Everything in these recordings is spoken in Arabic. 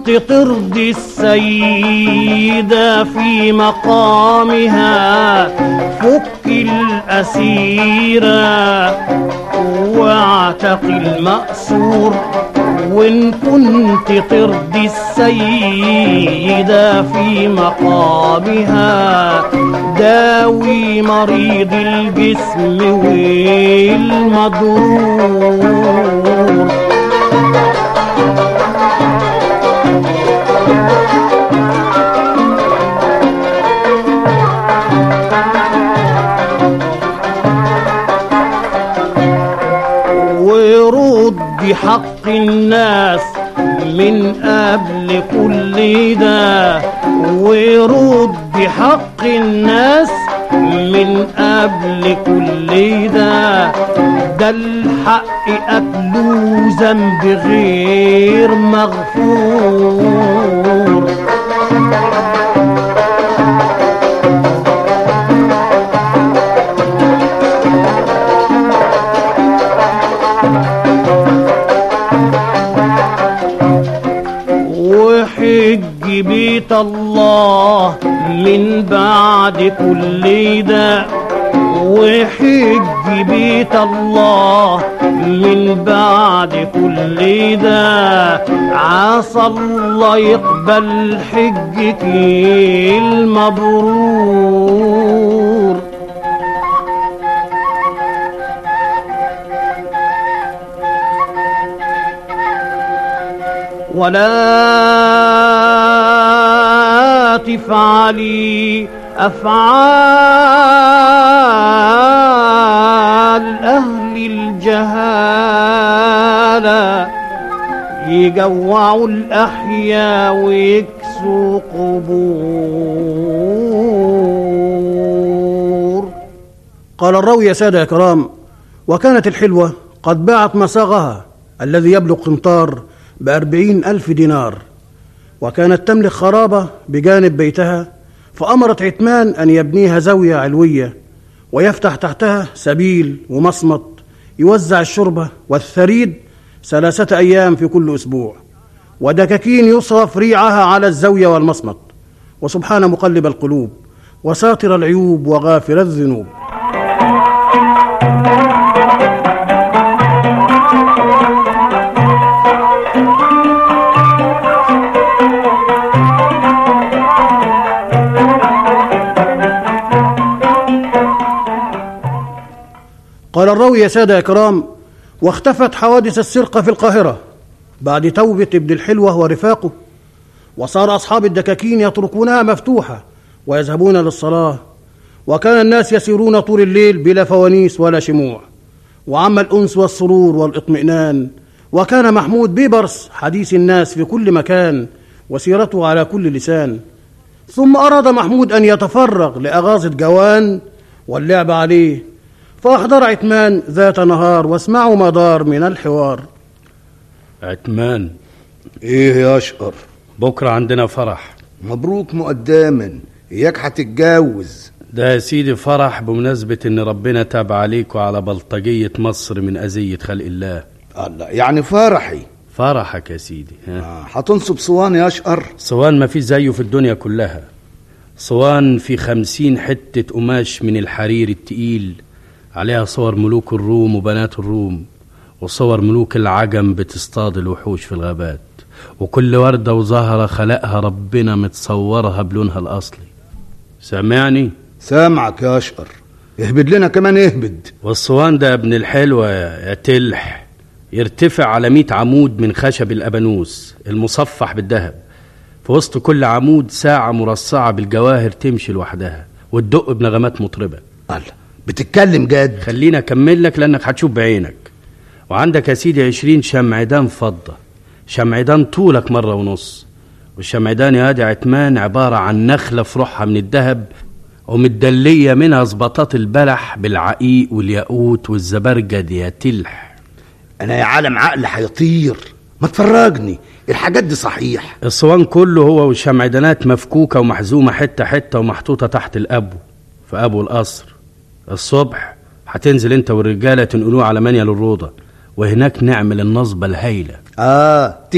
كنت ترضي السيدة في مقامها فك الأسيرة واعتق المأسور. وإن كنت ترضي السيدة في مقامها داوي مريض الجسم والمضرور. ورد حق الناس من قبل كل ده، ورد حق الناس من قبل كل ده. ده الحق قتله ذنب غير مغفور. وحج بيت الله من بعد كل ده، وحج بيت الله من بعد كل ده. عسى الله يقبل حجك المبرور. ولا تفعلي أفعال أهل الجهالة يجوعوا الأحياء ويكسوا قبور. قال الراوي: يا سادة يا كرام، وكانت الحلوة قد باعت مساغها الذي يبلغ قنطار ب40,000 دينار، وكانت تملك خرابة بجانب بيتها، فأمرت عتمان أن يبنيها زاوية علوية ويفتح تحتها سبيل ومصمت يوزع الشربة والثريد 3 أيام في كل أسبوع، ودكاكين يصرف ريعها على الزاوية والمصمت. وسبحان مقلب القلوب وساتر العيوب وغافر الذنوب. قال الراوي: يا سادة يا كرام، واختفت حوادث السرقة في القاهرة بعد توبة ابن الحلوة ورفاقه، وصار أصحاب الدكاكين يتركونها مفتوحة ويذهبون للصلاة، وكان الناس يسيرون طول الليل بلا فوانيس ولا شموع، وعم الأنس والسرور والإطمئنان. وكان محمود بيبرس حديث الناس في كل مكان وسيرته على كل لسان. ثم أراد محمود أن يتفرغ لأغاظة جوان واللعب عليه، فأحضر عتمان ذات نهار واسمعوا ما دار من الحوار. عتمان: ايه يا اشقر؟ بكرة عندنا فرح. مبروك مقدما، اياك هتتجوز؟ ده يا سيدي فرح بمناسبة ان ربنا تاب عليك وعلى بلطجية مصر من أذية خلق الله. الله، يعني فرحي؟ فرحك يا سيدي. هتنصب صوان يا اشقر؟ صوان ما في زيه في الدنيا كلها. صوان في 50 حتة قماش من الحرير التقيل، عليها صور ملوك الروم وبنات الروم، وصور ملوك العجم بتصطاد الوحوش في الغابات، وكل وردة وزهرة خلقها ربنا متصورها بلونها الأصلي. سامعني؟ سامعك يا أشقر، اهبد لنا كمان اهبد. والصوان ده ابن الحلوة يا تلح يرتفع على 100 عمود من خشب الأبانوس المصفح بالذهب، في وسط كل عمود ساعة مرصعة بالجواهر تمشي لوحدها وتدق بنغمات مطربة. الله، بتتكلم جد؟ خلينا أكمل لك لأنك هتشوف بعينك. وعندك يا سيدي 20 شمعدان فضة، شمعدان طولك 1.5، والشمعدان يا وادي عتمان عبارة عن نخلة في روحها من الذهب ومتدلية منها زبطات البلح بالعقيق والياقوت والزبرجد يا تلح. أنا يا عالم عقل هيطير، ما تفرجني الحاجات دي صحيح؟ الصوان كله هو والشمعدانات مفكوكة ومحزومة حتة حتة ومحطوطة تحت الأبو في أبو القصر. الصبح هتنزل انت والرجالة تنقلوه على منيل الروضة، وهناك نعمل النصبة الهايلة.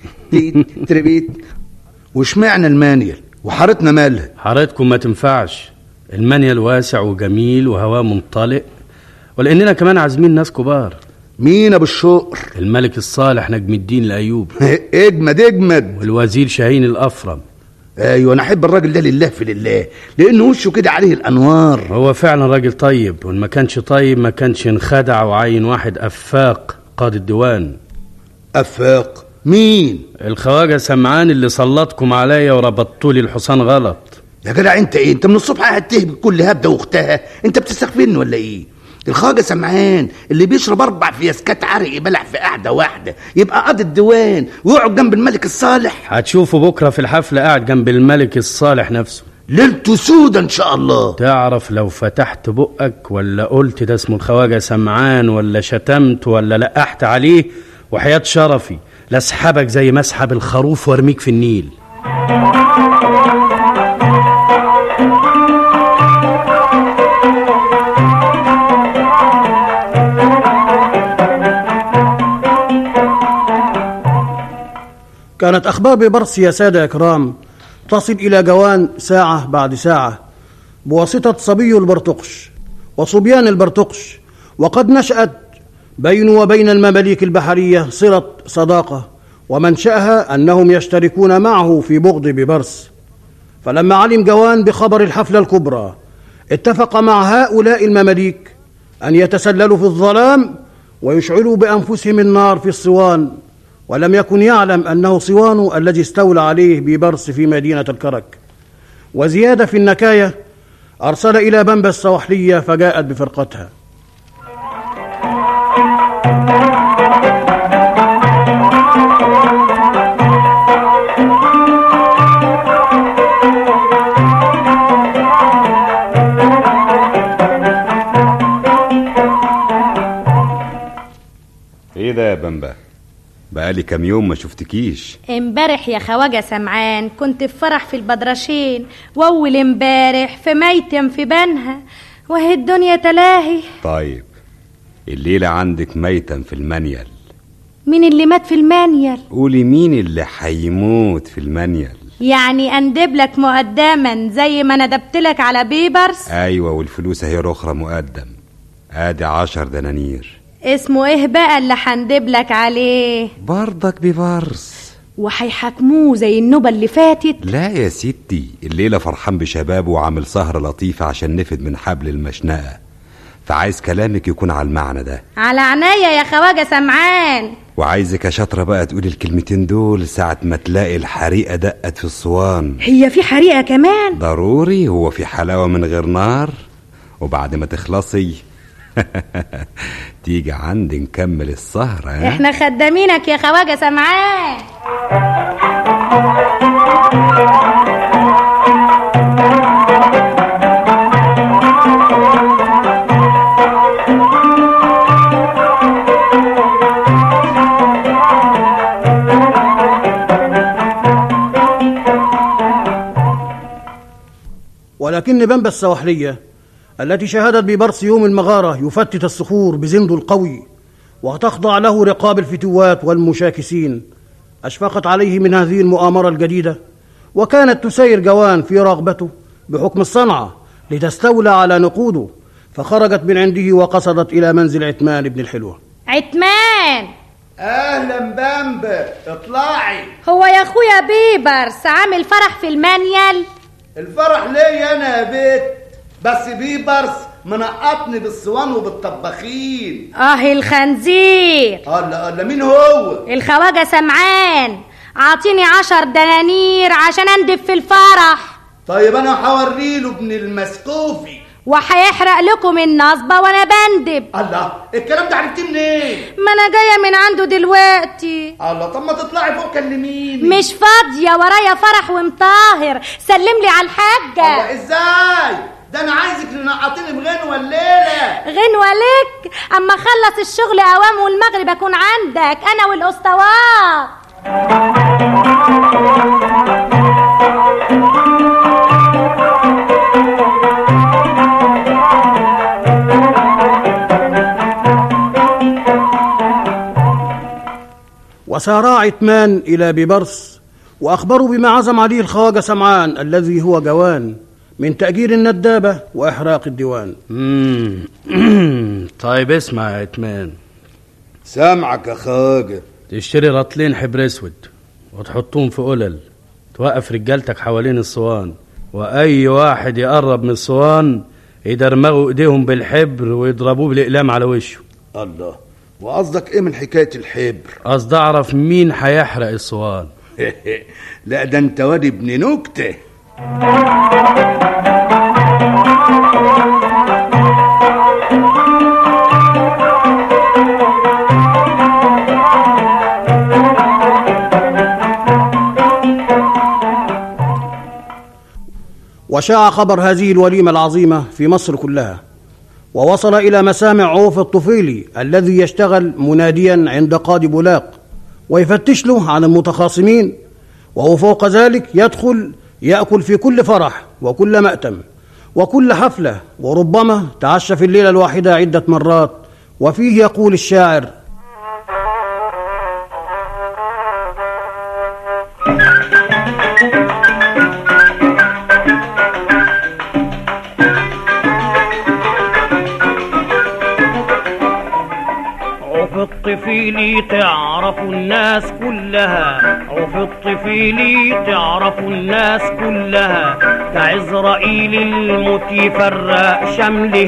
تيت تربيت. وشمعنا المانيال وحارتنا مالها؟ حارتكم ما تنفعش، المانيال واسع وجميل وهواه منطلق، ولاننا كمان عازمين ناس كبار. مين ابو الشقر؟ الملك الصالح نجم الدين الايوبي. اجمد اجمد. والوزير شاهين الافرم. ايوه انا احب الراجل ده لله في لله، لانه وشه كده عليه الانوار. هو فعلا راجل طيب، وان ما كانش طيب ما كانش انخدع وعين واحد افاق قاضي الديوان. افاق؟ مين؟ الخواجه سمعان اللي سلطكم عليا وربطتولي الحصان غلط. يا جدع انت ايه؟ انت من الصبح قاعد تهبط كل هبده واختها، انت بتستخفني ولا ايه؟ الخواجه سمعان اللي بيشرب 4 فياسكات عرق يبلع في قعده واحده يبقى قاضي الديوان ويقعد جنب الملك الصالح. هتشوفوا بكره في الحفله قاعد جنب الملك الصالح نفسه، ليلته سودة ان شاء الله. تعرف لو فتحت بقك ولا قلت ده اسمه الخواجه سمعان ولا شتمت ولا لقحت عليه، وحياة شرفي لاسحبك زي ما اسحب الخروف وارميك في النيل. كانت أخبار ببرص يا سادة إكرام تصل إلى جوان ساعة بعد ساعة بواسطة صبي البرتقش وصبيان البرتقش، وقد نشأت بين وبين المماليك البحرية صلة صداقة، ومنشأها أنهم يشتركون معه في بغض ببرص. فلما علم جوان بخبر الحفلة الكبرى اتفق مع هؤلاء المماليك أن يتسللوا في الظلام ويشعلوا بأنفسهم النار في الصوان، ولم يكن يعلم أنه صوان الذي استولى عليه ببرص في مدينة الكرك. وزيادة في النكاية أرسل إلى بنبا السواحلية فجاءت بفرقتها. ايه ده يا بنبا؟ بقالي كام يوم ما شفتكيش. امبارح يا خواجة سمعان كنت في فرح في البدرشين، واول امبارح في ميتم في بنها، وهي الدنيا تلاهي. طيب الليلة عندك ميتم في المنيل. مين اللي مات في المانيال؟ قولي مين اللي هيموت في المنيل. يعني اندب لك مقدما زي ما ندبتلك على بيبرس؟ ايوه، والفلوس هي اخرى مقدم، ادي 10 دنانير. اسمه ايه بقى اللي هندب لك عليه؟ برضك ببرص. وهيحاكموه زي النوبة اللي فاتت؟ لا يا ستي، الليلة فرحان بشبابه وعامل سهرة لطيفة عشان نفد من حبل المشنقة، فعايز كلامك يكون على المعنى ده. على عناية يا خواجة سمعان. وعايزك يا شاطرة بقى تقولي الكلمتين دول ساعة ما تلاقي الحريقة دقت في الصوان. هي في حريقة كمان؟ ضروري، هو في حلاوة من غير نار؟ وبعد ما تخلصي تيجي عندي نكمل السهرة. احنا خدامينك يا خواجة سمعان. ولكن بنبا السواحلية التي شاهدت ببرص يوم المغارة يفتت الصخور بزنده القوي وتخضع له رقاب الفتوات والمشاكسين أشفقت عليه من هذه المؤامرة الجديدة، وكانت تسير جوان في رغبته بحكم الصنعة لتستولى على نقوده، فخرجت من عنده وقصدت إلى منزل عتمان ابن الحلوة. عتمان، اهلا بامبا، اطلعي. هو يا اخويا بيبرس عامل فرح في المانيال؟ الفرح ليا انا يا بيت، بس بيبرس منقطني بالصوان وبالطباخين. الخنزير. الله مين هو؟ الخواجة سمعان، عاطيني 10 دنانير عشان اندب في الفرح. طيب انا هوريله ابن المسقوفي وهيحرق لكم النصبة وانا بندب. الله، الكلام ده عرفتيه منين؟ ما انا جاية من عنده دلوقتي. الله، طب ما تطلعي فوق كلميني. مش فاضية، ورايا فرح ومطاهر، سلملي على الحاجة. الله، ازاي؟ ده انا عايزك تنقطيني بغنوة الليلة. غنوة لك؟ اما اخلص الشغل اوام والمغرب اكون عندك انا والاسطوات. وسارع عتمان إلى ببرس وأخبروا بما عزم عليه الخواجة سمعان الذي هو جوان من تأجير الندابة وإحراق الديوان. طيب اسمع يا عتمان. سامعك يا خواجة. تشتري رطلين حبر اسود وتحطهم في قلل، توقف رجالتك حوالين الصوان، واي واحد يقرب من الصوان يدرمغوا ايديهم بالحبر ويضربوه بالاقلام على وشه. الله، وقصدك ايه من حكاية الحبر؟ قصدي اعرف مين هيحرق الصوان. لا ده انت واد ابن نكتة. وشاع خبر هذه الوليمة العظيمة في مصر كلها، ووصل إلى مسامع عوف الطفيلي الذي يشتغل مناديا عند قاضي بولاق ويفتش له عن المتخاصمين، وهو فوق ذلك يدخل يأكل في كل فرح وكل مأتم وكل حفلة، وربما تعشى في الليلة الواحدة عدة مرات. وفيه يقول الشاعر: الطفيلي تعرف الناس كلها، عوف الطفيلي تعرف الناس كلها، كعزرائيل الموت يفرق شمله.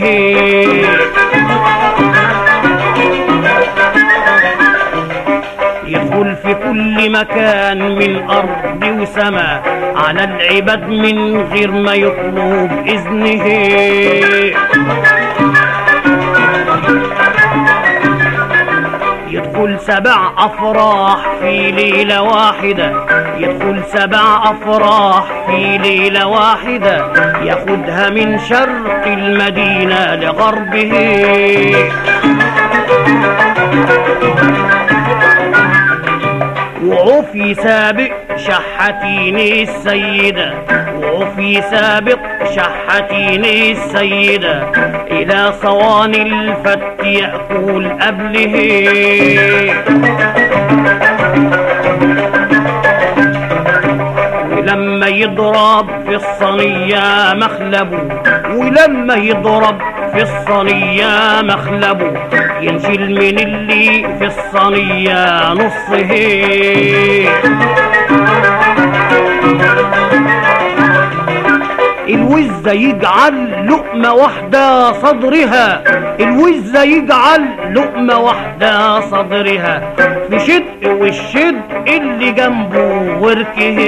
يدخل في كل مكان من أرض وسماء على العباد من غير ما يطلب إذنه. يدخل 7 أفراح في ليلة واحدة، يدخل 7 أفراح في ليلة واحدة، ياخدها من شرق المدينة لغربه. وعوف يسابق شحاتين السيدة، وعوف يسابق شحاتين السيدة إلى صوان الفت يأكل قبله. ولما يضرب في الصينية مخلبه، ولما يضرب في الصينية مخلبه، ينشل من اللي في الصينية نصه. الوزة يجعل لقمة واحدة صدرها، الوزة يجعل لقمة واحدة صدرها، في شدق والشدق اللي جنبه وركه.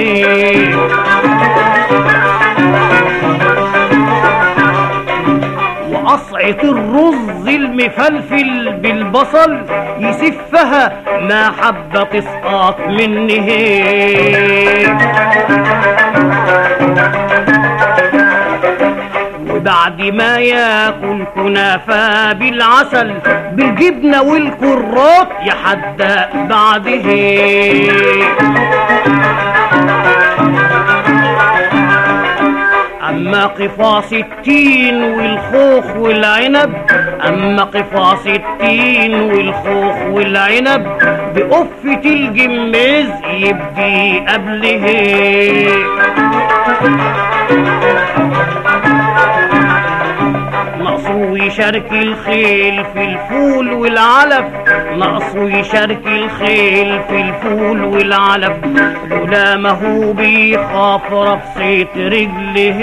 وقصعة الرز المفلفل بالبصل يسفها ما حبة تسقط منه. وبعد ما ياكل كنافة بالعسل بالجبنة والكرات يحدق بعده. أما قفاص التين والخوخ والعنب، أما قفاص التين والخوخ والعنب بقفة الجميز يبدي قبله. نقصه يشارك الخيل في الفول والعلف، نقصه يشارك الخيل في الفول والعلف، لولا ما هو بيخاف رفصة رجله.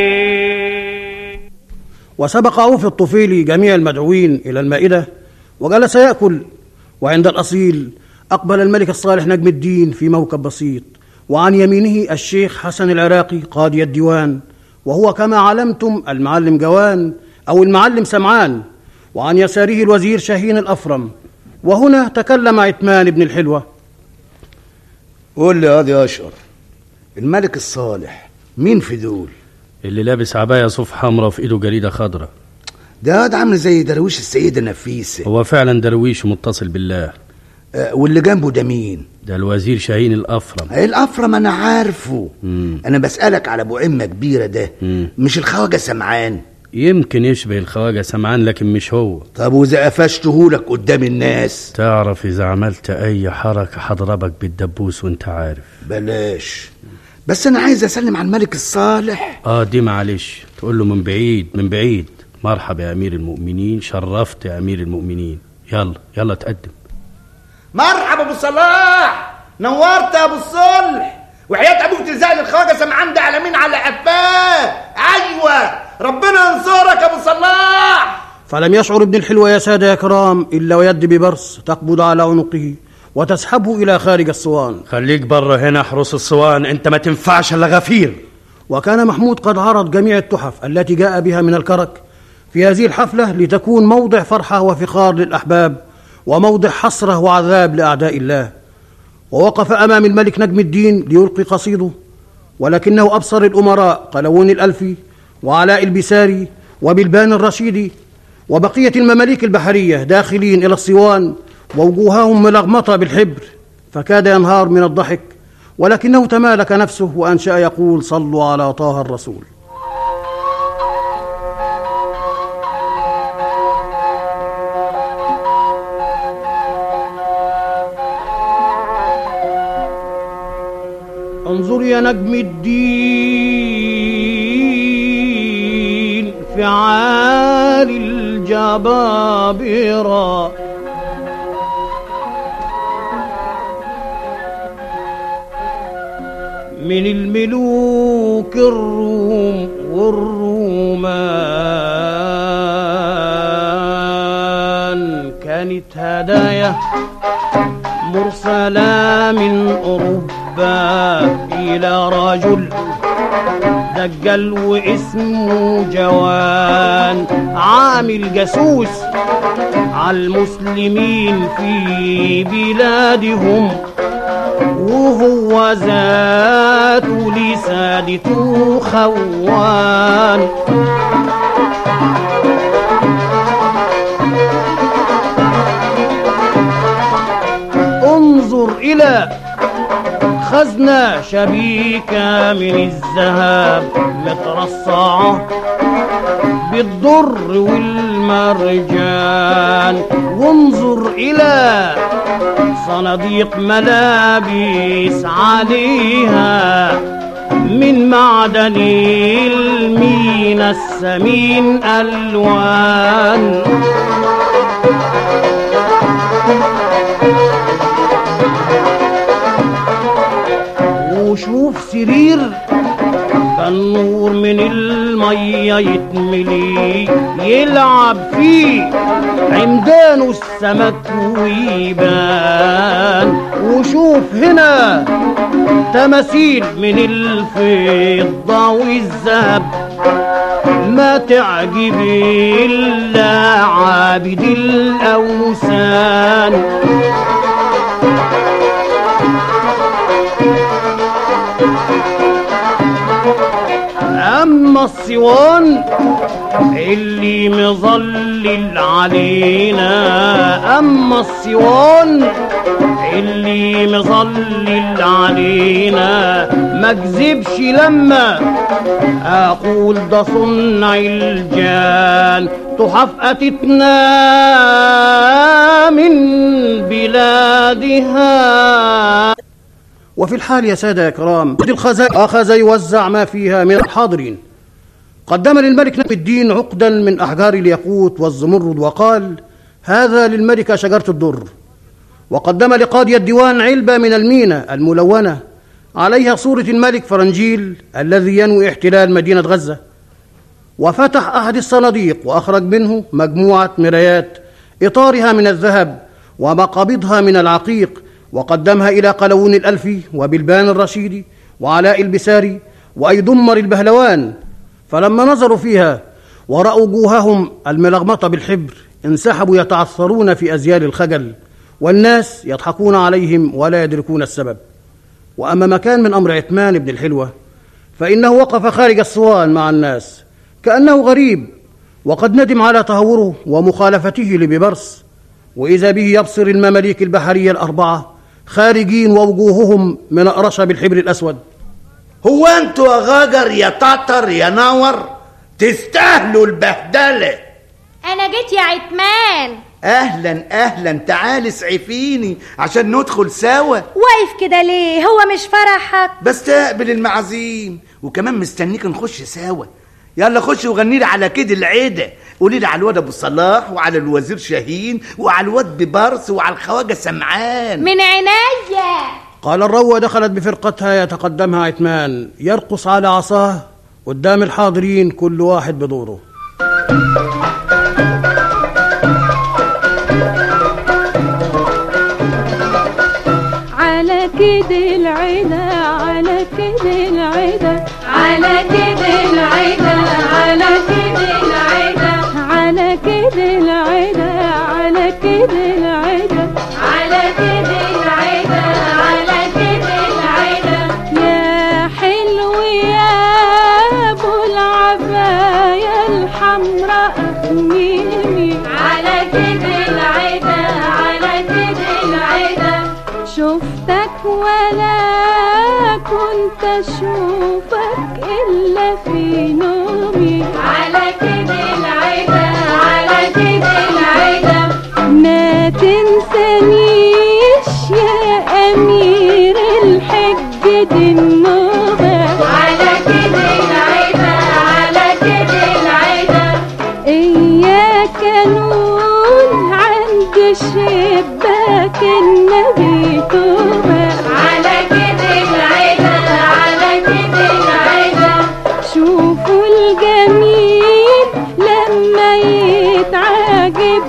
وسبق عوف الطفيلي جميع المدعوين إلى المائدة وجلس يأكل، وعند الأصيل أقبل الملك الصالح نجم الدين في موكب بسيط، وعن يمينه الشيخ حسن العراقي قاضي الديوان، وهو كما علمتم المعلم جوان أو المعلم سمعان، وعن يساره الوزير شاهين الأفرم. وهنا تكلم عتمان بن الحلوة: قول لي هذا يا أشقر، الملك الصالح مين في دول؟ اللي لابس عباية صوف حمراء وفي ايده جريدة خضراء. ده عامل زي درويش السيدة نفيسة. هو فعلا درويش ومتصل بالله. واللي جنبه ده مين؟ ده الوزير شاهين الأفرم. الأفرم أنا عارفه. أنا بسألك على أبو عمة كبيرة ده. مش الخواجة سمعان؟ يمكن يشبه الخواجة سمعان لكن مش هو. طب وإذا قفشته لك قدام الناس؟ تعرف إذا عملت أي حركة هضربك بالدبوس وانت عارف. بلاش، بس أنا عايز أسلم على الملك الصالح. دي معلش، تقول له من بعيد من بعيد. مرحبا يا أمير المؤمنين، شرفت يا أمير المؤمنين. يلا تقدم. مرحبا أبو صلاح، نورت يا أبو الصلح، وحياة أبوك تلزقني الخواجة سمعان ده على مين؟ على قفاه. أيوة، ربنا ينصرك يا أبو صلاح. فلم يشعر ابن الحلوة يا سادة يا كرام إلا ويد ببرص تقبض على عنقه وتسحبه إلى خارج الصوان. خليك بره هنا احرس الصوان، انت ما تنفعش الا غفير. وكان محمود قد عرض جميع التحف التي جاء بها من الكرك في هذه الحفلة لتكون موضع فرحة وفخار للأحباب وموضع حسرة وعذاب لأعداء الله. ووقف أمام الملك نجم الدين ليلقي قصيده، ولكنه أبصر الأمراء قلاوون الألفي وعلاء البساري وبلبان الرشيدي وبقية المماليك البحرية داخلين إلى الصوان ووجوههم ملغمطة بالحبر، فكاد ينهار من الضحك، ولكنه تمالك نفسه وأنشأ يقول: صلوا على طه الرسول. انظر يا نجم الدين في عالي الجبابرة، من الملوك الروم والرومان، كانت هدايا مرسلة من أوروبا إلى رجل دجال واسمه جوان، عامل جاسوس على المسلمين في بلادهم، وهو ذاته لسادته خوان. انظر إلى خزنة شبيكة من الذهب مترصعة بالضر والمرجان، وانظر إلى صناديق ملابس عليها من معدن المينا الثمين ألوان. وشوف سرير النور من المية يتملي يلعب فيه عمدان السمك ويبان. وشوف هنا تماثيل من الفضة والذهب ما تعجب إلا عابد الأوثان. أما الصوان اللي مظلل علينا، أما الصوان اللي مظلل علينا، ما اكذبش لما أقول ده صنع الجان، تحف أتتنا من بلادها. وفي الحال يا سادة يا كرام أخذ يوزع ما فيها من الحاضرين. قدم للملك نجم الدين عقدا من أحجار الياقوت والزمرد وقال: هذا للملكة شجرة الدر. وقدم لقاضي الديوان علبة من المينا الملونة عليها صورة الملك فرنجيل الذي ينوي احتلال مدينة غزة. وفتح أحد الصناديق وأخرج منه مجموعة مرايات إطارها من الذهب ومقابضها من العقيق، وقدمها إلى قلاوون الألفي وبلبان الرشيدي وعلاء البساري وأيدمر البهلوان. فلما نظروا فيها ورأوا وجوههم الملغمطة بالحبر انسحبوا يتعثرون في أزيال الخجل، والناس يضحكون عليهم ولا يدركون السبب. وأما ما كان من أمر عثمان بن الحلوة فإنه وقف خارج الصوان مع الناس كأنه غريب، وقد ندم على تهوره ومخالفته لببرص، وإذا به يبصر المماليك البحرية الأربعة خارجين ووجوههم منقرشة بالحبر الأسود. هو أنتوا يا غاجر يا تعتر يا ناور تستاهلوا البهدلة. انا جيت يا عتمان. اهلا اهلا، تعالي اسعفيني عشان ندخل سوا. واقف كده ليه؟ هو مش فرحك؟ بستقبل المعازيم وكمان مستنيك نخش سوا. يلا خش وغني لي على كده العيده. قولي لي على الواد ابو صلاح وعلى الوزير شاهين وعلى الواد ببرس وعلى الخواجه سمعان. من عينيا. قال الروة دخلت بفرقتها يتقدمها عتمان يرقص على عصاه قدام الحاضرين كل واحد بدوره. على كده العيدة، على كده العيدة، على كده العيدة، على كده العيدة، على كده العيدة، على كده العيدة، على كده العيدة، على كده العيدة. يا حلو يا ابو العباية الحمراء ميمي، على كده العيدة، على كده العيدة. شفتك ولا كنت اشوفك الا في نومي، على كده العيدة، على كده العيدة. ما تنسانيش يا امير الحج دي النوبة، على كده العيدة، على كده العيدة. اياك نقول عند شباك النبي توبة، على كده العيدة، على كده العيدة. شوفوا الجميل لما يتعجب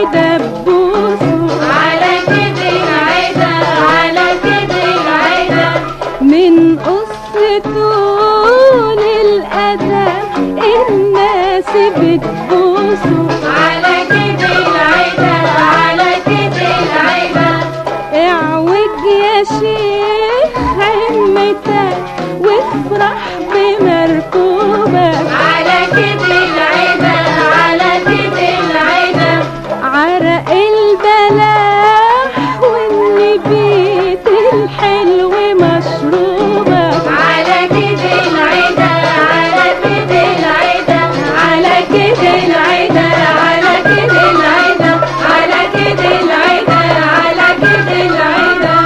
بدبوسه، على كده العيدة، على كده العيدة. من قصة طول الأدب الناس بتبوسه، على كده العيدة، على كده العيدة. اعوج يا شيخ همتك وافرح بمركوبة، على كده العيدة، على كده العيدة. عرق البلاح والنبيت الحلو مشروبة، على كده العيدة، على كده العيدة، على كده العيدة، على كده العيدة، على كده العيدة، على كده العيدة.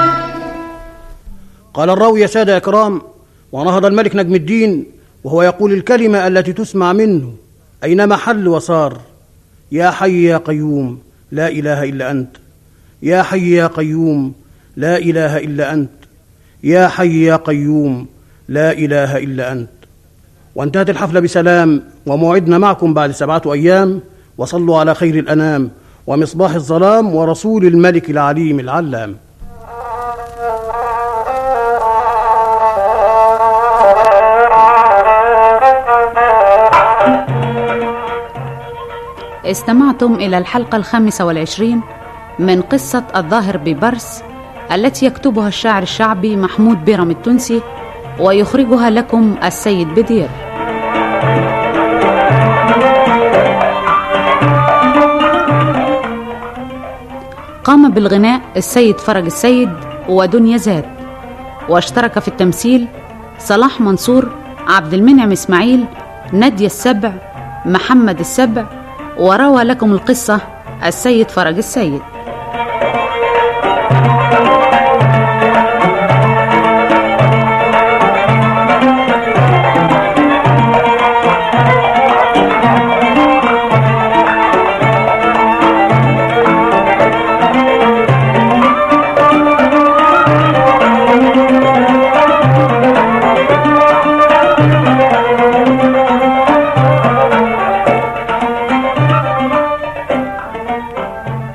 قال الراوي: يا سادة إكرام. ونهض الملك نجم الدين وهو يقول الكلمة التي تسمع منه أينما حل وصار: يا حي يا قيوم لا إله إلا أنت، يا حي يا قيوم لا إله إلا أنت، يا حي يا قيوم لا إله إلا أنت. وانتهت الحفلة بسلام، وموعدنا معكم بعد 7 أيام. وصلوا على خير الأنام ومصباح الظلام ورسول الملك العليم العلام. استمعتم إلى الحلقة 25 من قصة الظاهر ببرس التي يكتبها الشاعر الشعبي محمود بيرم التونسي ويخرجها لكم السيد بدير. قام بالغناء السيد فرج السيد ودنيا زاد، واشترك في التمثيل صلاح منصور، عبد المنعم إسماعيل، نادية السبع، محمد السبع، وروى لكم القصة السيد فرج السيد.